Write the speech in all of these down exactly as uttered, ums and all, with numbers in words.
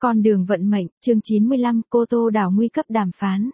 Con đường vận mệnh, chương chín mươi lăm, Cô Tô đảo nguy cấp đàm phán.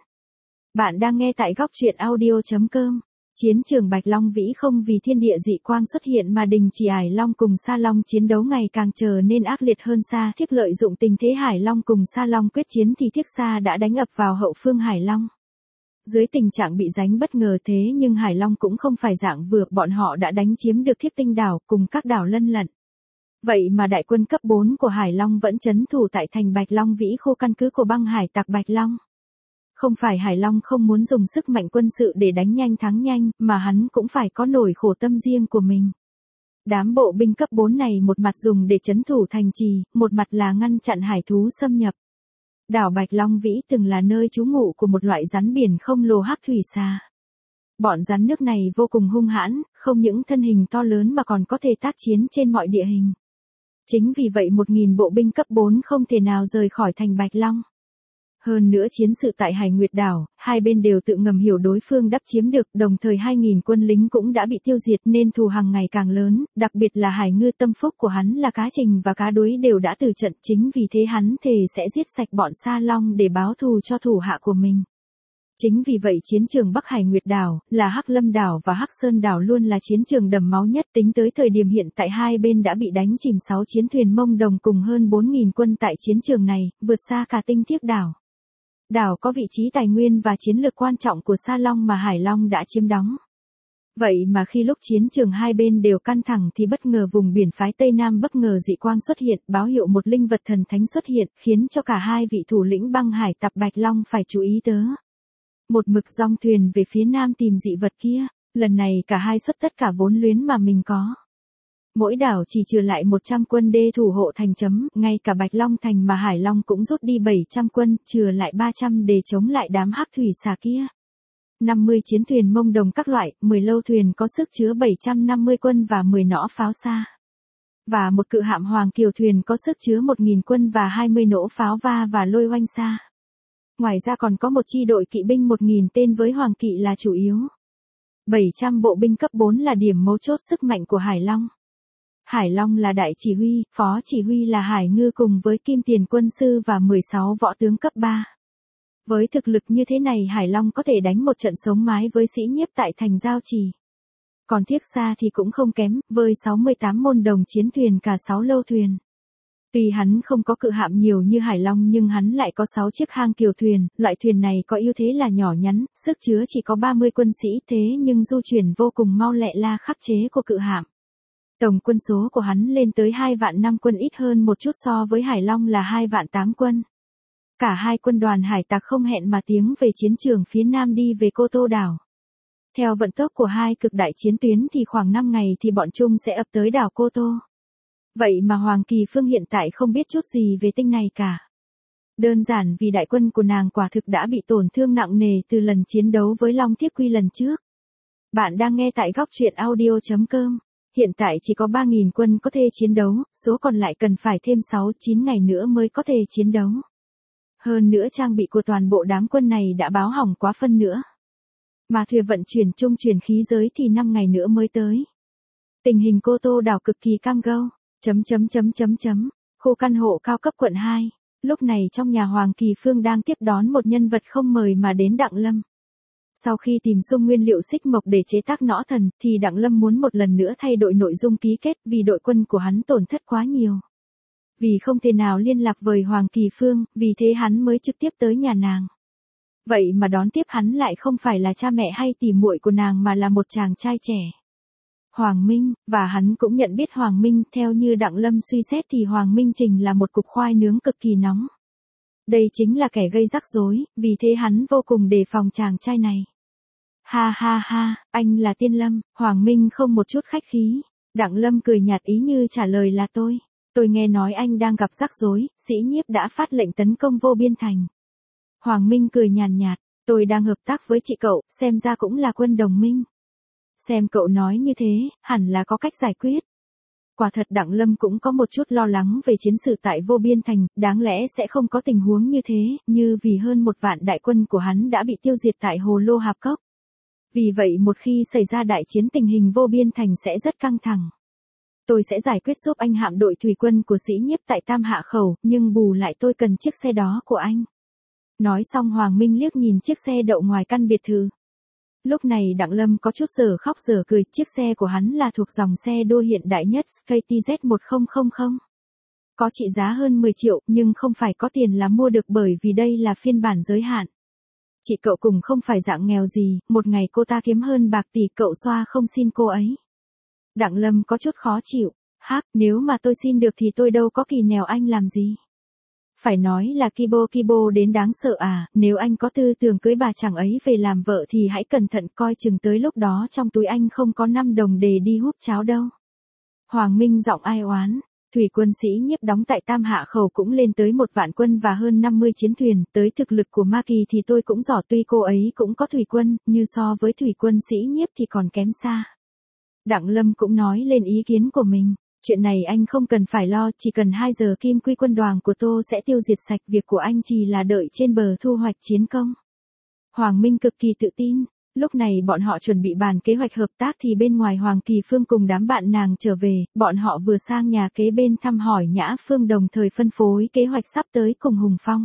Bạn đang nghe tại góc truyện audio chấm com. Chiến trường Bạch Long Vĩ không vì thiên địa dị quang xuất hiện mà đình chỉ Hải Long cùng Sa Long chiến đấu ngày càng trở nên ác liệt hơn. Sa Thiếc lợi dụng tình thế Hải Long cùng Sa Long quyết chiến thì Thiếc Sa đã đánh ập vào hậu phương Hải Long. Dưới tình trạng bị đánh bất ngờ thế nhưng Hải Long cũng không phải dạng vừa, bọn họ đã đánh chiếm được Thiếc Tinh đảo cùng các đảo lân lận. Vậy mà đại quân cấp bốn của Hải Long vẫn trấn thủ tại thành Bạch Long Vĩ, khu căn cứ của băng hải tặc Bạch Long. Không phải Hải Long không muốn dùng sức mạnh quân sự để đánh nhanh thắng nhanh, mà hắn cũng phải có nỗi khổ tâm riêng của mình. Đám bộ binh cấp bốn này một mặt dùng để trấn thủ thành trì, một mặt là ngăn chặn hải thú xâm nhập. Đảo Bạch Long Vĩ từng là nơi trú ngụ của một loại rắn biển không lồ hắc thủy xà. Bọn rắn nước này vô cùng hung hãn, không những thân hình to lớn mà còn có thể tác chiến trên mọi địa hình. Chính vì vậy một nghìn bộ binh cấp bốn không thể nào rời khỏi thành Bạch Long. Hơn nữa chiến sự tại Hải Nguyệt đảo, hai bên đều tự ngầm hiểu đối phương đắp chiếm được, đồng thời hai nghìn quân lính cũng đã bị tiêu diệt nên thù hằn ngày càng lớn, đặc biệt là Hải Ngư tâm phúc của hắn là cá trình và cá đuối đều đã từ trận, chính vì thế hắn thề sẽ giết sạch bọn Sa Long để báo thù cho thủ hạ của mình. Chính vì vậy chiến trường Bắc Hải Nguyệt đảo, là Hắc Lâm đảo và Hắc Sơn đảo luôn là chiến trường đẫm máu nhất. Tính tới thời điểm hiện tại hai bên đã bị đánh chìm sáu chiến thuyền Mông Đồng cùng hơn bốn nghìn quân tại chiến trường này, vượt xa cả Tinh Thiếc đảo. Đảo có vị trí tài nguyên và chiến lược quan trọng của Sa Long mà Hải Long đã chiếm đóng. Vậy mà khi lúc chiến trường hai bên đều căng thẳng thì bất ngờ vùng biển phái Tây Nam bất ngờ dị quang xuất hiện, báo hiệu một linh vật thần thánh xuất hiện, khiến cho cả hai vị thủ lĩnh băng hải tặc Bạch Long phải chú ý tới. Một mực dong thuyền về phía nam tìm dị vật kia, lần này cả hai xuất tất cả vốn liếng mà mình có. Mỗi đảo chỉ trừ lại một trăm quân đê thủ hộ thành chấm, ngay cả Bạch Long thành mà Hải Long cũng rút đi bảy trăm quân, trừ lại ba trăm để chống lại đám hắc thủy xà kia. năm mươi chiến thuyền Mông Đồng các loại, mười lâu thuyền có sức chứa bảy trăm năm mươi quân và mười nỏ pháo xa. Và một cự hạm Hoàng Kiều thuyền có sức chứa một nghìn quân và hai mươi nỗ pháo va và lôi oanh xa. Ngoài ra còn có một chi đội kỵ binh một nghìn tên với Hoàng Kỵ là chủ yếu. bảy trăm bộ binh cấp bốn là điểm mấu chốt sức mạnh của Hải Long. Hải Long là đại chỉ huy, phó chỉ huy là Hải Ngư cùng với Kim Tiền quân sư và mười sáu võ tướng cấp ba. Với thực lực như thế này Hải Long có thể đánh một trận sống mái với Sĩ Nhiếp tại thành Giao Trì. Còn Thiếc Sa thì cũng không kém, với sáu mươi tám môn đồng chiến thuyền cả sáu lâu thuyền. Tuy hắn không có cự hạm nhiều như Hải Long nhưng hắn lại có sáu chiếc hang kiều thuyền, loại thuyền này có ưu thế là nhỏ nhắn, sức chứa chỉ có ba mươi quân sĩ thế nhưng du chuyển vô cùng mau lẹ la khắc chế của cự hạm. Tổng quân số của hắn lên tới hai vạn năm quân, ít hơn một chút so với Hải Long là hai vạn tám quân. Cả hai quân đoàn hải tặc không hẹn mà tiến về chiến trường phía nam đi về Cô Tô đảo. Theo vận tốc của hai cực đại chiến tuyến thì khoảng năm ngày thì bọn Trung sẽ ập tới đảo Cô Tô. Vậy mà Hoàng Kỳ Phương hiện tại không biết chút gì về tinh này cả. Đơn giản vì đại quân của nàng quả thực đã bị tổn thương nặng nề từ lần chiến đấu với Long Thiết Quy lần trước. Bạn đang nghe tại góc truyện audio chấm com. Hiện tại chỉ có ba nghìn quân có thể chiến đấu, số còn lại cần phải thêm sáu chín ngày nữa mới có thể chiến đấu. Hơn nữa trang bị của toàn bộ đám quân này đã báo hỏng quá phân nữa. Mà thuyền vận chuyển trung chuyển khí giới thì năm ngày nữa mới tới. Tình hình Cô Tô đảo cực kỳ cam go. Chấm chấm chấm chấm chấm, khu căn hộ cao cấp quận hai, lúc này trong nhà Hoàng Kỳ Phương đang tiếp đón một nhân vật không mời mà đến Đặng Lâm. Sau khi tìm xung nguyên liệu xích mộc để chế tác nỏ thần, thì Đặng Lâm muốn một lần nữa thay đổi nội dung ký kết vì đội quân của hắn tổn thất quá nhiều. Vì không thể nào liên lạc với Hoàng Kỳ Phương, vì thế hắn mới trực tiếp tới nhà nàng. Vậy mà đón tiếp hắn lại không phải là cha mẹ hay tỉ muội của nàng mà là một chàng trai trẻ. Hoàng Minh, và hắn cũng nhận biết Hoàng Minh, theo như Đặng Lâm suy xét thì Hoàng Minh Trình là một cục khoai nướng cực kỳ nóng. Đây chính là kẻ gây rắc rối, vì thế hắn vô cùng đề phòng chàng trai này. Ha ha ha, anh là Tiên Lâm, Hoàng Minh không một chút khách khí. Đặng Lâm cười nhạt ý như trả lời là tôi. Tôi nghe nói anh đang gặp rắc rối, Sĩ Nhiếp đã phát lệnh tấn công Vô Biên Thành. Hoàng Minh cười nhàn nhạt, tôi đang hợp tác với chị cậu, xem ra cũng là quân đồng minh. Xem cậu nói như thế, hẳn là có cách giải quyết. Quả thật Đặng Lâm cũng có một chút lo lắng về chiến sự tại Vô Biên Thành, đáng lẽ sẽ không có tình huống như thế, như vì hơn một vạn đại quân của hắn đã bị tiêu diệt tại Hồ Lô Hạp Cốc. Vì vậy một khi xảy ra đại chiến tình hình Vô Biên Thành sẽ rất căng thẳng. Tôi sẽ giải quyết giúp anh hạm đội thủy quân của sĩ nhiếp tại Tam Hạ Khẩu, nhưng bù lại tôi cần chiếc xe đó của anh. Nói xong Hoàng Minh liếc nhìn chiếc xe đậu ngoài căn biệt thự. Lúc này Đặng Lâm có chút giờ khóc giờ cười, chiếc xe của hắn là thuộc dòng xe đua hiện đại nhất K T Z một không không không. Có trị giá hơn mười triệu, nhưng không phải có tiền là mua được bởi vì đây là phiên bản giới hạn. Chị cậu cùng không phải dạng nghèo gì, một ngày cô ta kiếm hơn bạc tỷ cậu xoa không xin cô ấy. Đặng Lâm có chút khó chịu, hắc, nếu mà tôi xin được thì tôi đâu có kỳ nèo anh làm gì. Phải nói là Kibo Kibo đến đáng sợ à, nếu anh có tư tưởng cưới bà chàng ấy về làm vợ thì hãy cẩn thận coi chừng tới lúc đó trong túi anh không có năm đồng để đi húp cháo đâu. Hoàng Minh giọng ai oán, thủy quân sĩ nhiếp đóng tại Tam Hạ Khẩu cũng lên tới một vạn quân và hơn năm mươi chiến thuyền, tới thực lực của Ma Kỳ thì tôi cũng giỏi tuy cô ấy cũng có thủy quân, như so với thủy quân sĩ nhiếp thì còn kém xa. Đặng Lâm cũng nói lên ý kiến của mình. Chuyện này anh không cần phải lo, chỉ cần hai giờ kim quy quân đoàn của Tô sẽ tiêu diệt sạch, việc của anh chỉ là đợi trên bờ thu hoạch chiến công. Hoàng Minh cực kỳ tự tin, lúc này bọn họ chuẩn bị bàn kế hoạch hợp tác thì bên ngoài Hoàng Kỳ Phương cùng đám bạn nàng trở về, bọn họ vừa sang nhà kế bên thăm hỏi Nhã Phương đồng thời phân phối kế hoạch sắp tới cùng Hùng Phong.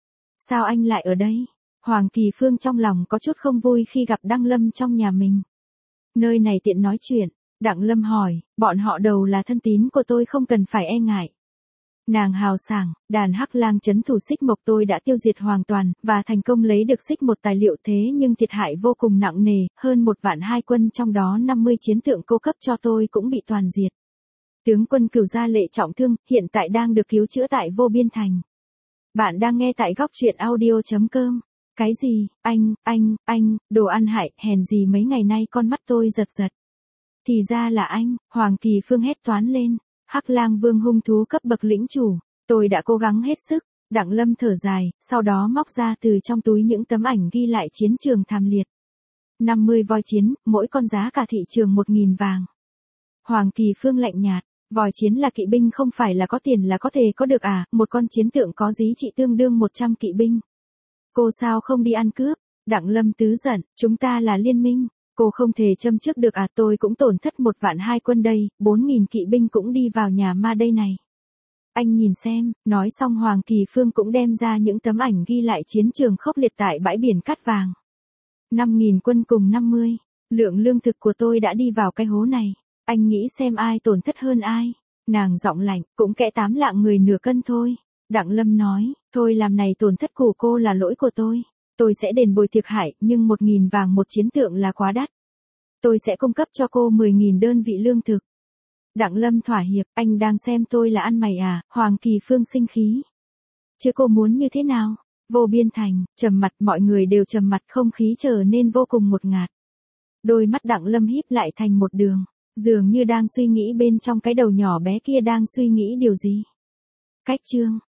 Sao anh lại ở đây? Hoàng Kỳ Phương trong lòng có chút không vui khi gặp Đăng Lâm trong nhà mình. Nơi này tiện nói chuyện. Đặng Lâm hỏi, bọn họ đầu là thân tín của tôi không cần phải e ngại. Nàng hào sảng, đàn hắc lang trấn thủ xích mộc tôi đã tiêu diệt hoàn toàn, và thành công lấy được xích một tài liệu thế nhưng thiệt hại vô cùng nặng nề, hơn một vạn hai quân trong đó năm mươi chiến tượng cô cấp cho tôi cũng bị toàn diệt. Tướng quân Cửu Gia Lệ trọng thương, hiện tại đang được cứu chữa tại Vô Biên Thành. Bạn đang nghe tại góc truyện audio chấm com. Cái gì, anh, anh, anh, đồ ăn hại, hèn gì mấy ngày nay con mắt tôi giật giật. Thì ra là anh, Hoàng Kỳ Phương hét toán lên, Hắc Lang Vương hung thú cấp bậc lĩnh chủ, tôi đã cố gắng hết sức. Đặng Lâm thở dài, sau đó móc ra từ trong túi những tấm ảnh ghi lại chiến trường thảm liệt. năm mươi voi chiến, mỗi con giá cả thị trường một nghìn vàng. Hoàng Kỳ Phương lạnh nhạt, voi chiến là kỵ binh không phải là có tiền là có thể có được à, một con chiến tượng có giá trị tương đương một trăm kỵ binh. Cô sao không đi ăn cướp? Đặng Lâm tứ giận, chúng ta là liên minh. Cô không thể châm trước được à, tôi cũng tổn thất một vạn hai quân đây, bốn nghìn kỵ binh cũng đi vào nhà ma đây này. Anh nhìn xem, nói xong Hoàng Kỳ Phương cũng đem ra những tấm ảnh ghi lại chiến trường khốc liệt tại bãi biển cát vàng. năm nghìn quân cùng năm mươi, lượng lương thực của tôi đã đi vào cái hố này, anh nghĩ xem ai tổn thất hơn ai. Nàng giọng lạnh, cũng kẽ tám lạng người nửa cân thôi. Đặng Lâm nói, thôi làm này tổn thất của cô là lỗi của tôi. Tôi sẽ đền bồi thiệt hại, nhưng một nghìn vàng một chiến tượng là quá đắt. Tôi sẽ cung cấp cho cô mười nghìn đơn vị lương thực. Đặng Lâm thỏa hiệp, anh đang xem tôi là ăn mày à, Hoàng Kỳ Phương sinh khí. Chứ cô muốn như thế nào? Vô Biên Thành, trầm mặt, mọi người đều trầm mặt, không khí trở nên vô cùng ngột ngạt. Đôi mắt Đặng Lâm híp lại thành một đường, dường như đang suy nghĩ bên trong cái đầu nhỏ bé kia đang suy nghĩ điều gì. Cách chương